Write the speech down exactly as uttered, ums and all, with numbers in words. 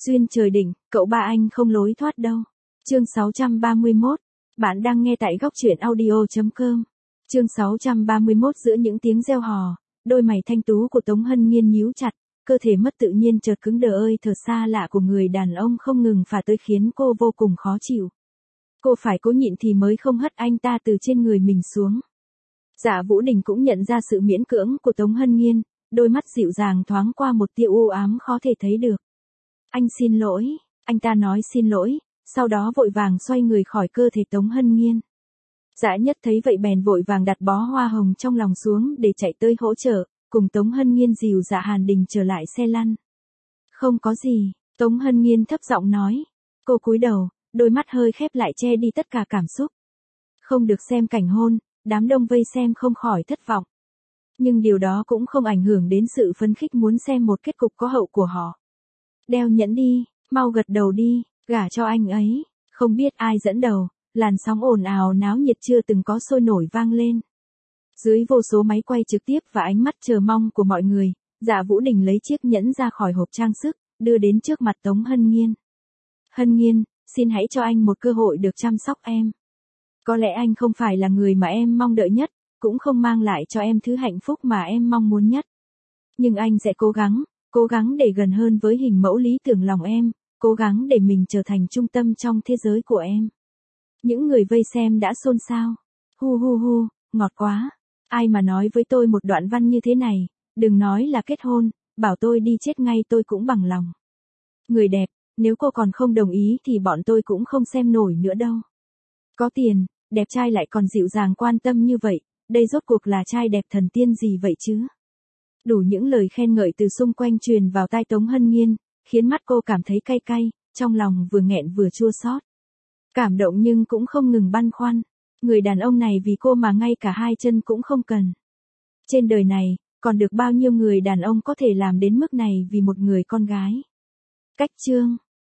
Duyên trời định, cậu ba anh không lối thoát đâu. Chương sáu trăm ba mươi mốt. Bạn đang nghe tại góc truyện audio chấm com. Chương sáu trăm ba mươi mốt. Giữa những tiếng reo hò, đôi mày thanh tú của Tống Hân Nghiên nhíu chặt, cơ thể mất tự nhiên chợt cứng đờ, ơi thở xa lạ của người đàn ông không ngừng phả tới khiến cô vô cùng khó chịu. Cô phải cố nhịn thì mới không hất anh ta từ trên người mình xuống. Dạ Vũ Đình cũng nhận ra sự miễn cưỡng của Tống Hân Nghiên, đôi mắt dịu dàng thoáng qua một tia u ám khó thể thấy được. Anh xin lỗi, anh ta nói xin lỗi, sau đó vội vàng xoay người khỏi cơ thể Tống Hân Nghiên. Dạ Nhất thấy vậy bèn vội vàng đặt bó hoa hồng trong lòng xuống để chạy tới hỗ trợ, cùng Tống Hân Nghiên dìu Dạ Hàn Đình trở lại xe lăn. Không có gì, Tống Hân Nghiên thấp giọng nói. Cô cúi đầu, đôi mắt hơi khép lại che đi tất cả cảm xúc. Không được xem cảnh hôn, đám đông vây xem không khỏi thất vọng. Nhưng điều đó cũng không ảnh hưởng đến sự phấn khích muốn xem một kết cục có hậu của họ. Đeo nhẫn đi, mau gật đầu đi, gả cho anh ấy. Không biết ai dẫn đầu, làn sóng ồn ào náo nhiệt chưa từng có sôi nổi vang lên. Dưới vô số máy quay trực tiếp và ánh mắt chờ mong của mọi người, Dạ Vũ Đình lấy chiếc nhẫn ra khỏi hộp trang sức, đưa đến trước mặt Tống Hân Nghiên. Hân Nghiên, xin hãy cho anh một cơ hội được chăm sóc em. Có lẽ anh không phải là người mà em mong đợi nhất, cũng không mang lại cho em thứ hạnh phúc mà em mong muốn nhất. Nhưng anh sẽ cố gắng, cố gắng để gần hơn với hình mẫu lý tưởng lòng em, cố gắng để mình trở thành trung tâm trong thế giới của em. Những người vây xem đã xôn xao. Hu hu hu, ngọt quá. Ai mà nói với tôi một đoạn văn như thế này, đừng nói là kết hôn, bảo tôi đi chết ngay tôi cũng bằng lòng. Người đẹp, nếu cô còn không đồng ý thì bọn tôi cũng không xem nổi nữa đâu. Có tiền, đẹp trai lại còn dịu dàng quan tâm như vậy, đây rốt cuộc là trai đẹp thần tiên gì vậy chứ? Đủ những lời khen ngợi từ xung quanh truyền vào tai Tống Hân Nghiên, khiến mắt cô cảm thấy cay cay, trong lòng vừa nghẹn vừa chua xót. Cảm động nhưng cũng không ngừng băn khoăn. Người đàn ông này vì cô mà ngay cả hai chân cũng không cần. Trên đời này, còn được bao nhiêu người đàn ông có thể làm đến mức này vì một người con gái. Cách chương